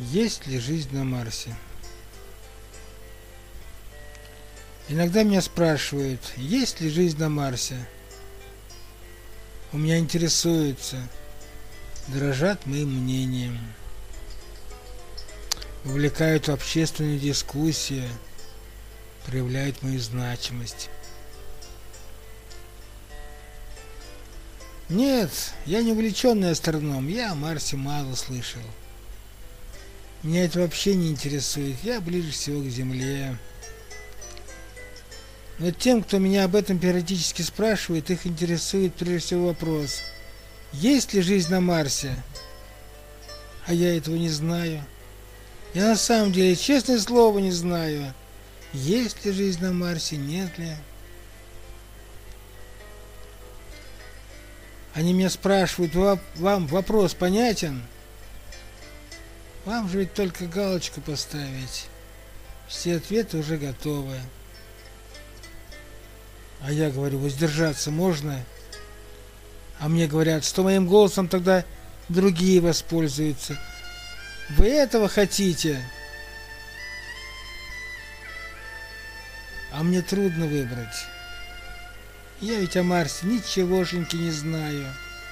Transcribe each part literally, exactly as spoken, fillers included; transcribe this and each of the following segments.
Есть ли жизнь на Марсе? Иногда меня спрашивают, есть ли жизнь на Марсе. У меня интересуются, дорожат моим мнением, вовлекают в общественную дискуссию, проявляют мою значимость. Нет, я не увлеченный астроном, я о Марсе мало слышал. Меня это вообще не интересует, я ближе всего к Земле. Но тем, кто меня об этом периодически спрашивает, их интересует прежде всего вопрос, есть ли жизнь на Марсе? А я этого не знаю. Я на самом деле, честное слово, не знаю, есть ли жизнь на Марсе, нет ли. Они меня спрашивают, вам вопрос понятен? Вам же ведь только галочку поставить. Все ответы уже готовы. А я говорю, воздержаться можно? А мне говорят, что моим голосом тогда другие воспользуются. Вы этого хотите? А мне трудно выбрать. Я ведь о Марсе ничегошеньки не знаю.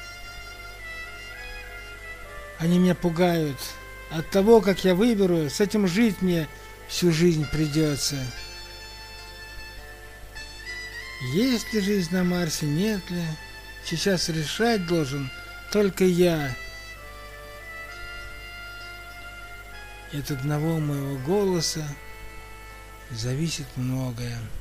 Они меня пугают. От того, как я выберу, с этим жить мне всю жизнь придется. Есть ли жизнь на Марсе, нет ли? Сейчас решать должен только я. И от одного моего голоса зависит многое.